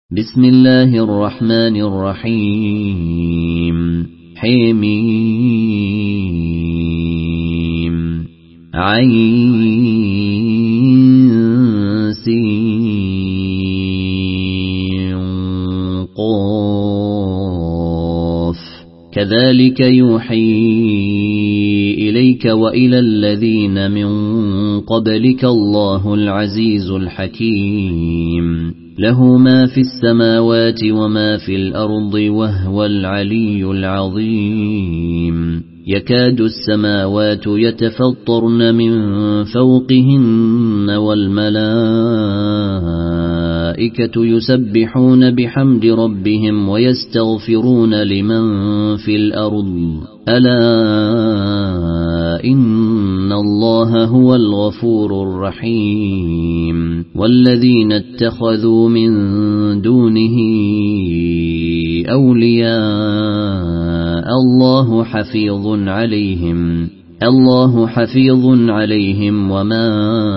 بسم الله الرحمن الرحيم حميم عين سين قاف كذلك يوحي إليك وإلى الذين من قبلك الله العزيز الحكيم له ما في السماوات وما في الأرض وهو العلي العظيم يكاد السماوات يتفطرن من فوقهن والملائكة يسبحون بحمد ربهم ويستغفرون لمن في الأرض ألا إن الله هو الغفور الرحيم والذين اتخذوا من دونه أولياء الله حفيظ عليهم وما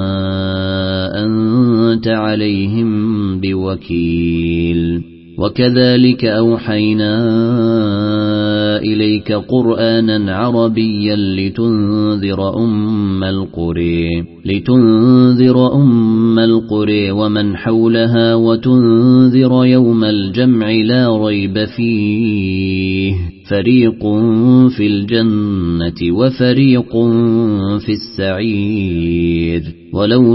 أنت عليهم بوكيل وكذلك أوحينا إليك قرآنا عربيا لتنذر أم القرى ومن حولها وتنذر يوم الجمع لا ريب فيه فريق في الجنة وفريق في السعير ولو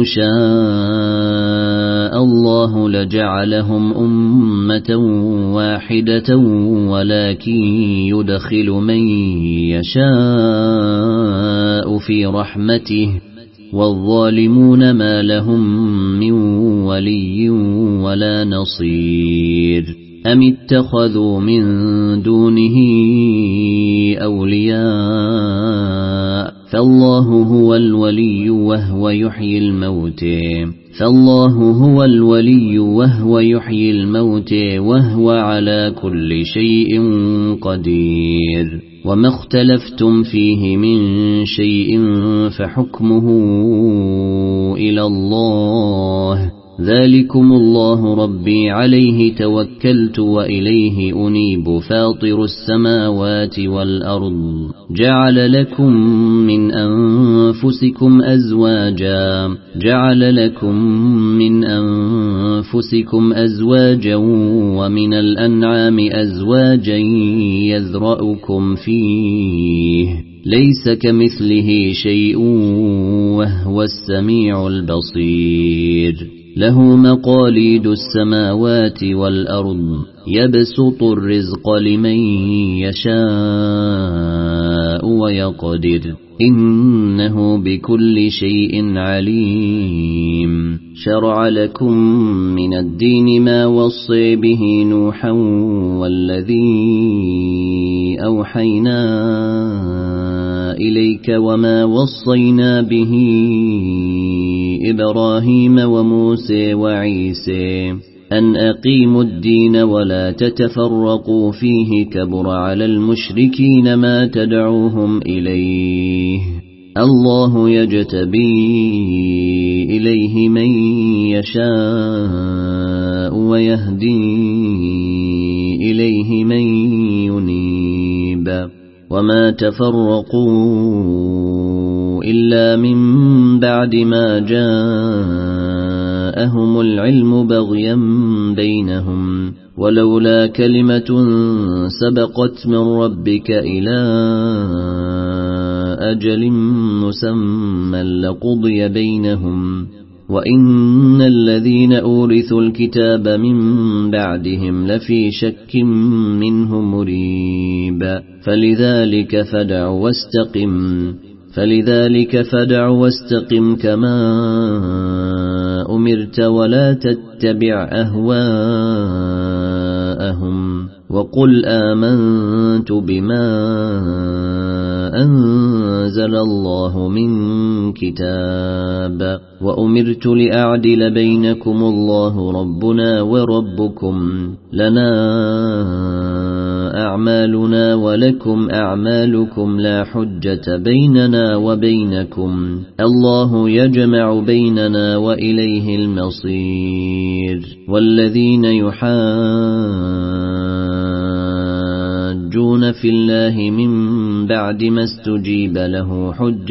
شاء الله لجعلهم أمة واحدة ولكن يدخل من يشاء في رحمته والظالمون ما لهم من ولي ولا نصير أم اتخذوا من دونه أولياء فالله هو الولي وهو يحيي الموتى وهو على كل شيء قدير وما اختلفتم فيه من شيء فحكمه إلى الله ذلكم الله ربي عليه توكلت وإليه أنيب فاطر السماوات والأرض جعل لكم من أنفسكم أزواجا ومن الأنعام أزواجا يذرأكم فيه ليس كمثله شيء وهو السميع البصير له مقاليد السماوات والأرض يبسط الرزق لمن يشاء ويقدر إنه بكل شيء عليم شرع لكم من الدين ما وصي به نوحا والذي أوحينا إليك وما وصينا به إبراهيم وموسى وعيسى أن أقيموا الدين ولا تتفرقوا فيه كبر على المشركين ما تدعوهم إليه الله يجتبي إليه من يشاء ويهدي إليه من ينيب وما تفرقوا إلا من بعد ما جاءهم العلم بغيا بينهم ولولا كلمة سبقت من ربك إلى أجل مسمى لقضي بينهم وإن الذين أورثوا الكتاب من بعدهم لفي شك منه مريب فلذلك فدع واستقم كما أمرت ولا تتبع أهواءهم وقل آمنت بما أنزل الله من كتاب وأمرت لأعدل بينكم الله ربنا وربكم لنا أعمالنا ولكم أعمالكم لا حجة بيننا وبينكم الله يجمع بيننا وإليه المصير والذين يحاجون في الله من بعد ما استجيب له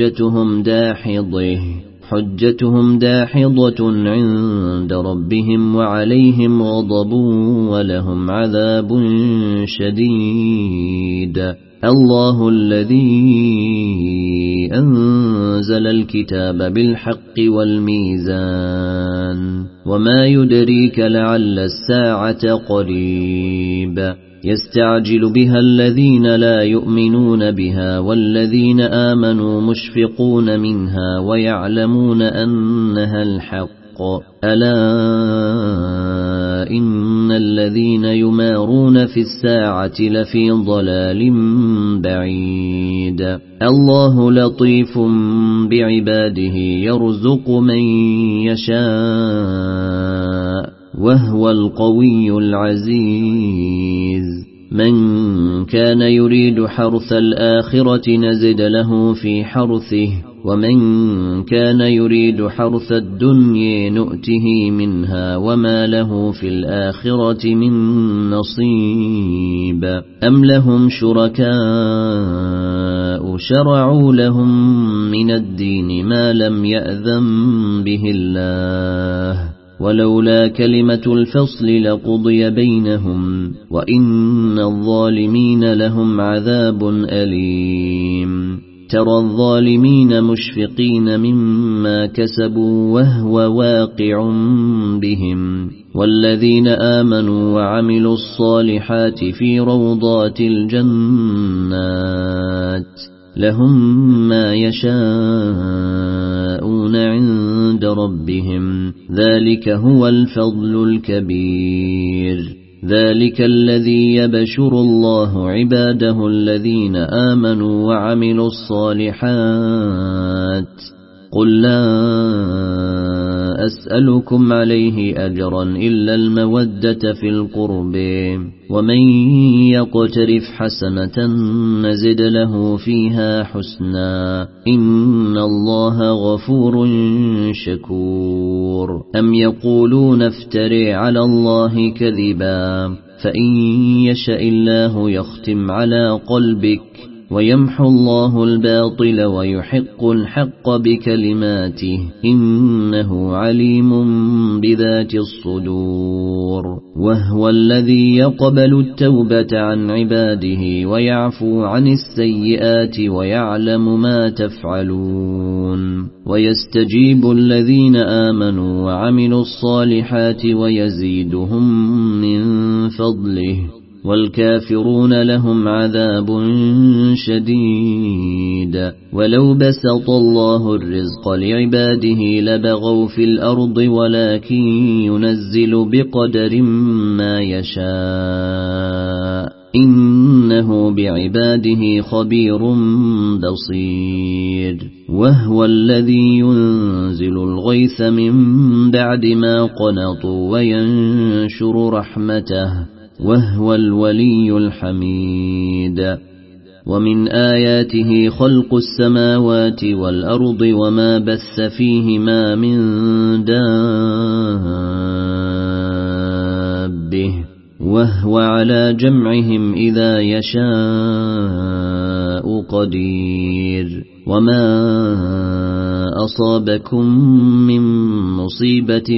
حجتهم داحضة عند ربهم وعليهم غضب ولهم عذاب شديد الله الذي أنزل الكتاب بالحق والميزان وما يدريك لعل الساعة قريب يستعجل بها الذين لا يؤمنون بها والذين آمنوا مشفقون منها ويعلمون أنها الحق ألا إن الذين يمارون في الساعة لفي ضلال بعيد الله لطيف بعباده يرزق من يشاء وهو القوي العزيز من كان يريد حرث الآخرة نزد له في حرثه ومن كان يريد حرث الدنيا نؤته منها وما له في الآخرة من نصيب أم لهم شركاء شرعوا لهم من الدين ما لم يأذن به الله ولولا كلمة الفصل لقضي بينهم وإن الظالمين لهم عذاب أليم ترى الظالمين مشفقين مما كسبوا وهو واقع بهم والذين آمنوا وعملوا الصالحات في روضات الجنات لهم ما يشاءون عند ربهم ذلك هو الفضل الكبير ذلك الذي يبشر الله عباده الذين آمنوا وعملوا الصالحات قل لا أسألكم عليه أجرا إلا المودة في القرب ومن يقترف حسنة نزد له فيها حسنا إن الله غفور شكور أم يقولون افتري على الله كذبا فإن يشاء الله يختم على قلبك ويمحو الله الباطل ويحق الحق بكلماته إنه عليم بذات الصدور وهو الذي يقبل التوبة عن عباده ويعفو عن السيئات ويعلم ما تفعلون ويستجيب الذين آمنوا وعملوا الصالحات ويزيدهم من فضله والكافرون لهم عذاب شديد ولو بسط الله الرزق لعباده لبغوا في الأرض ولكن ينزل بقدر ما يشاء إنه بعباده خبير بصير وهو الذي ينزل الغيث من بعد ما قنطوا وينشر رحمته وهو الولي الحميد ومن آياته خلق السماوات والأرض وما بث فيهما من دابة وهو على جمعهم إذا يشاء قدير وما أصابكم من مصيبة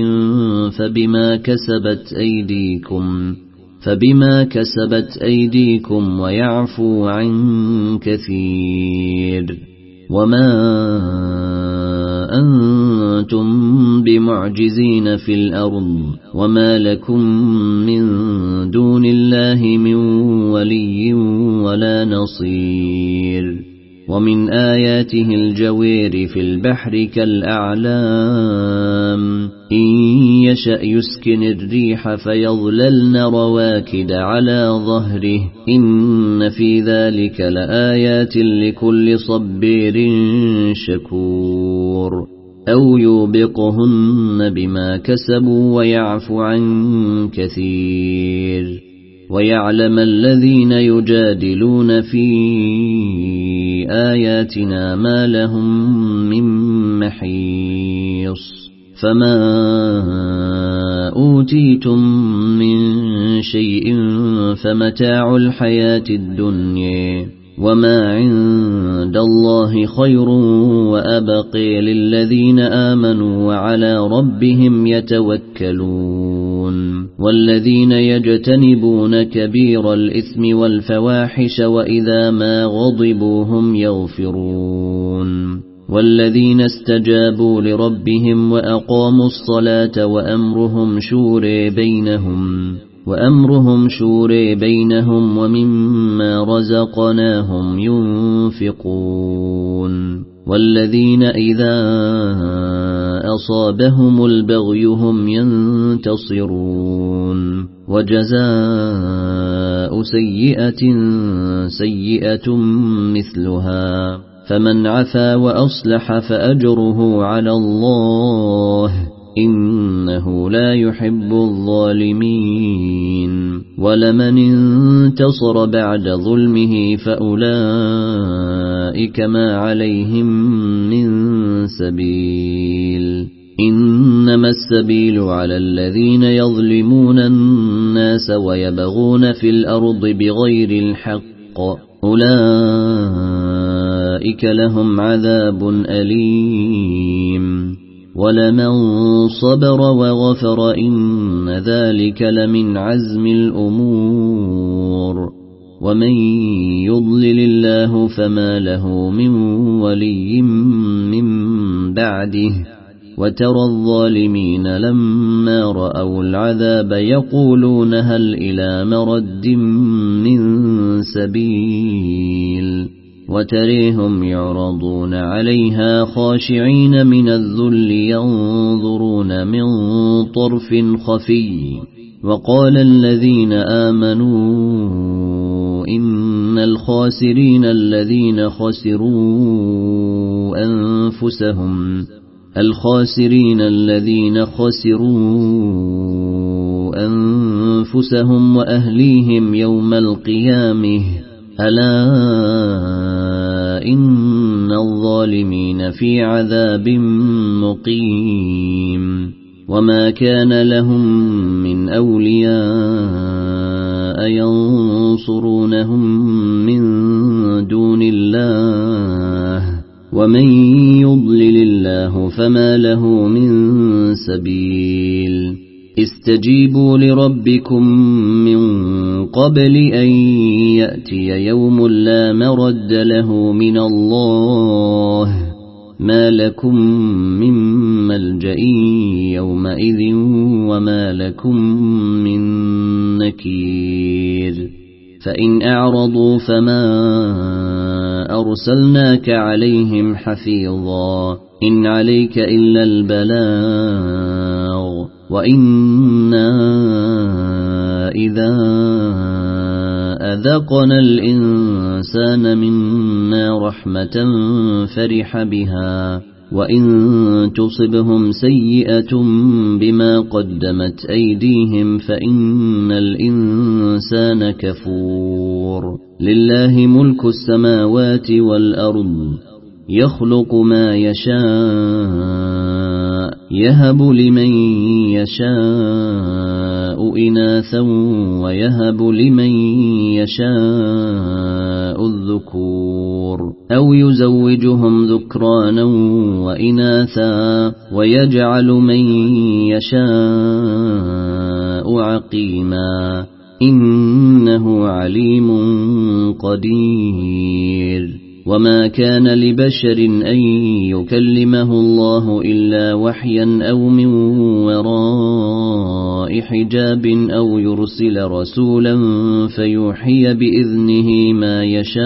فبما كسبت أيديكم ويعفو عن كثير وما أنتم بمعجزين في الأرض وما لكم من دون الله من ولي ولا نصير ومن آياته الجوير في البحر كالأعلام إن يشأ يسكن الريح فيظللن رواكد على ظهره إن في ذلك لآيات لكل صبير شكور أو يوبقهن بما كسبوا ويعفو عن كثير ويعلم الذين يجادلون في آياتنا ما لهم من محيص فما أوتيتم من شيء فمتاع الحياة الدنيا وما عند الله خير وأبقى للذين آمنوا وعلى ربهم يتوكلون والذين يجتنبون كبير الإثم والفواحش وإذا ما غضبوا هم يغفرون والذين استجابوا لربهم وأقاموا الصلاة وأمرهم شورى بينهم ومما رزقناهم ينفقون والذين إذا أصابهم البغي هم ينتصرون وجزاء سيئة مثلها فمن عفا وأصلح فأجره على الله إنه لا يحب الظالمين ولمن انتصر بعد ظلمه فأولئك ما عليهم من سبيل إنما السبيل على الذين يظلمون الناس ويبغون في الأرض بغير الحق أولئك لهم عذاب أليم ولمن صبر وغفر إن ذلك لمن عزم الأمور ومن يضلل الله فما له من ولي من بعده وترى الظالمين لما رأوا العذاب يقولون هل إلى مرد من سبيل وتريهم يعرضون عليها خاشعين من الذل ينظرون من طرف خفي وقال الذين آمنوا إن الخاسرين الذين خسروا أنفسهم وأهليهم يوم القيامة ألا إن الظالمين في عذاب مقيم وما كان لهم من أولياء ينصرونهم من دون الله ومن يضلل الله فما له من سبيل استجيبوا لربكم من قبل أن يأتي يوم لا مرد له من الله ما لكم من ملجأ يومئذ وما لكم من نكير فإن أعرضوا فما أرسلناك عليهم حفيظا إن عليك إلا البلاغ وإنا إذا أذقنا الإنسان منا رحمة فرح بها وإن تصبهم سيئة بما قدمت أيديهم فإن الإنسان كفور لله ملك السماوات والأرض يخلق ما يشاء يهب لمن يشاء إناثا ويهب لمن يشاء الذكور أو يزوجهم ذكرانا وإناثا ويجعل من يشاء عقيما إنه عليم قدير وما كان لبشر أن يكلمه الله إلا وحيا أو من وراء حجاب أو يرسل رسولا فيوحي بإذنه ما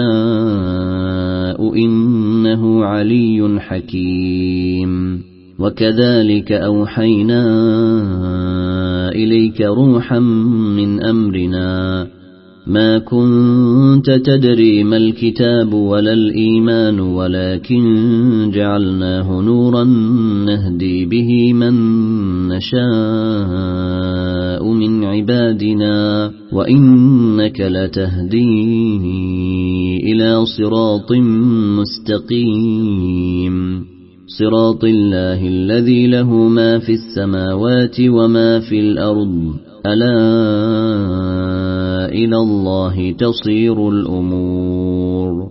يشاء إنه علي حكيم وكذلك أوحينا إليك روحا من أمرنا ما كنت تدري ما الكتاب ولا الإيمان ولكن جعلناه نورا نهدي به من نشاء من عبادنا وإنك لتهدي إلى صراط مستقيم صراط الله الذي له ما في السماوات وما في الأرض ألا إلى الله تصير الأمور